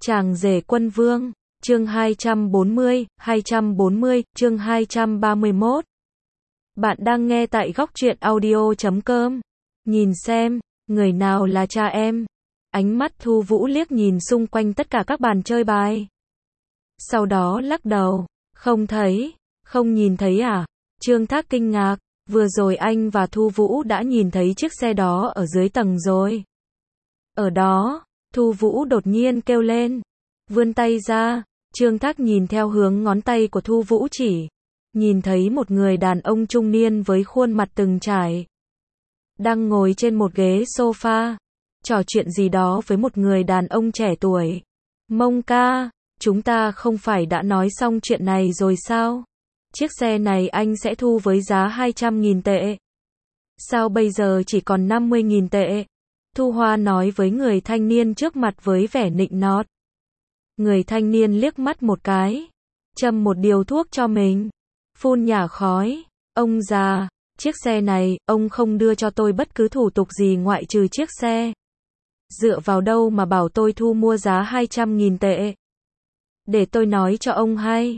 Chàng rể quân vương, chương 240, chương 231. Bạn đang nghe tại góc truyện audio.com. Nhìn xem, người nào là cha em? Ánh mắt Thu Vũ liếc nhìn xung quanh tất cả các bàn chơi bài. Sau đó lắc đầu, không thấy, không nhìn thấy à? Trương Thác kinh ngạc, vừa rồi anh và Thu Vũ đã nhìn thấy chiếc xe đó ở dưới tầng rồi. Ở đó, Thu Vũ đột nhiên kêu lên, vươn tay ra, Trương Thác nhìn theo hướng ngón tay của Thu Vũ chỉ, nhìn thấy một người đàn ông trung niên với khuôn mặt từng trải, đang ngồi trên một ghế sofa, trò chuyện gì đó với một người đàn ông trẻ tuổi. Mông ca, chúng ta không phải đã nói xong chuyện này rồi sao? Chiếc xe này anh sẽ thu với giá 200.000 tệ. Sao bây giờ chỉ còn 50.000 tệ? Thu Hoa nói với người thanh niên trước mặt với vẻ nịnh nọt. Người thanh niên liếc mắt một cái, châm một điếu thuốc cho mình, phun nhả khói. Ông già, chiếc xe này, ông không đưa cho tôi bất cứ thủ tục gì ngoại trừ chiếc xe. Dựa vào đâu mà bảo tôi thu mua giá 200.000 tệ? Để tôi nói cho ông hay,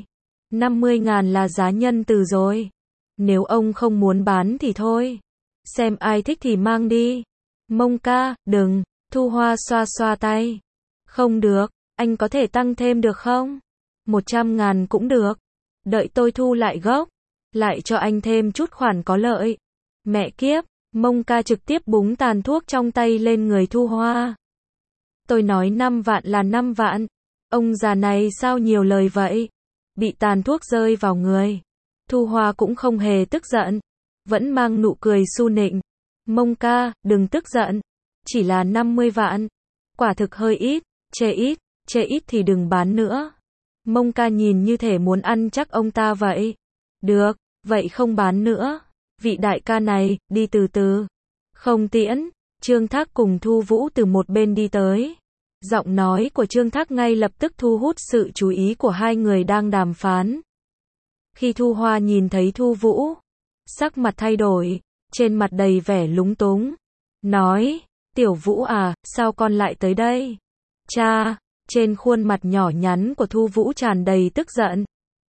50.000 là giá nhân từ rồi. Nếu ông không muốn bán thì thôi, xem ai thích thì mang đi. Mông ca, đừng. Thu Hoa xoa xoa tay. Không được, anh có thể tăng thêm được không? 100.000 cũng được. Đợi tôi thu lại gốc, lại cho anh thêm chút khoản có lợi. Mẹ kiếp, Mông ca trực tiếp búng tàn thuốc trong tay lên người Thu Hoa. Tôi nói 5 vạn là 5 vạn. Ông già này sao nhiều lời vậy? Bị tàn thuốc rơi vào người, Thu Hoa cũng không hề tức giận, vẫn mang nụ cười su nịnh. Mông ca, đừng tức giận, chỉ là 50 vạn, quả thực hơi ít, chê ít thì đừng bán nữa. Mông ca nhìn như thể muốn ăn chắc ông ta vậy. Được, vậy không bán nữa. Vị đại ca này, đi từ từ. Không tiễn. Trương Thác cùng Thu Vũ từ một bên đi tới. Giọng nói của Trương Thác ngay lập tức thu hút sự chú ý của hai người đang đàm phán. Khi Thu Hoa nhìn thấy Thu Vũ, sắc mặt thay đổi, trên mặt đầy vẻ lúng túng. Nói, Tiểu Vũ à, sao con lại tới đây? Cha, trên khuôn mặt nhỏ nhắn của Thu Vũ tràn đầy tức giận.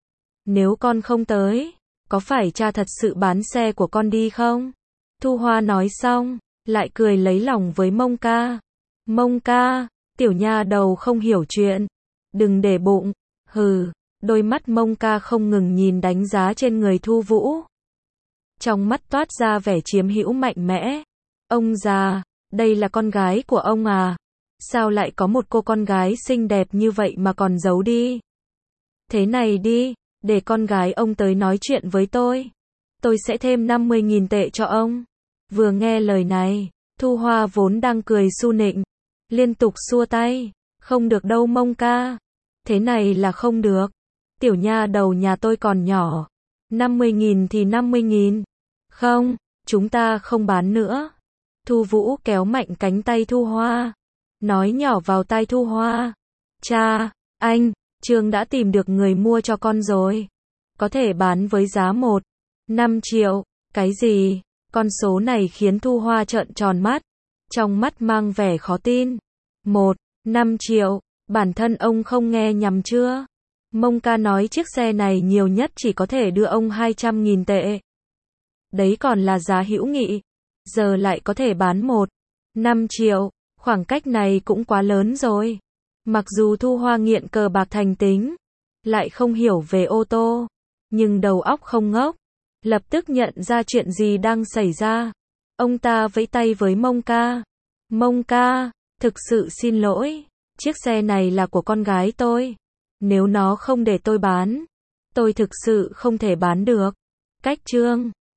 Nếu con không tới, có phải cha thật sự bán xe của con đi không? Thu Hoa nói xong, lại cười lấy lòng với Mông ca. Mông ca, tiểu nha đầu không hiểu chuyện, đừng để bụng. Hừ, đôi mắt Mông ca không ngừng nhìn đánh giá trên người Thu Vũ. Trong mắt toát ra vẻ chiếm hữu mạnh mẽ. Ông già, đây là con gái của ông à? Sao lại có một cô con gái xinh đẹp như vậy mà còn giấu đi? Thế này đi, để con gái ông tới nói chuyện với tôi sẽ thêm 50.000 tệ cho ông. Vừa nghe lời này, Thu Hoa vốn đang cười su nịnh, liên tục xua tay. Không được đâu Mông ca, thế này là không được. Tiểu nha đầu nhà tôi còn nhỏ, 50.000 thì 50.000. Không, chúng ta không bán nữa. Thu Vũ kéo mạnh cánh tay Thu Hoa, nói nhỏ vào tai Thu Hoa. Cha, anh, Trương đã tìm được người mua cho con rồi. Có thể bán với giá 1,5 triệu. Cái gì? Con số này khiến Thu Hoa trợn tròn mắt, trong mắt mang vẻ khó tin. 1,5 triệu, bản thân ông không nghe nhầm chưa? Mông ca nói chiếc xe này nhiều nhất chỉ có thể đưa ông 200.000 tệ. Đấy còn là giá hữu nghị, giờ lại có thể bán 1,5 triệu, khoảng cách này cũng quá lớn rồi. Mặc dù Thu Hoa nghiện cờ bạc thành tính, lại không hiểu về ô tô, nhưng đầu óc không ngốc, lập tức nhận ra chuyện gì đang xảy ra. Ông ta vẫy tay với Mông ca. Mông ca, thực sự xin lỗi, chiếc xe này là của con gái tôi. Nếu nó không để tôi bán, tôi thực sự không thể bán được. Cách Trương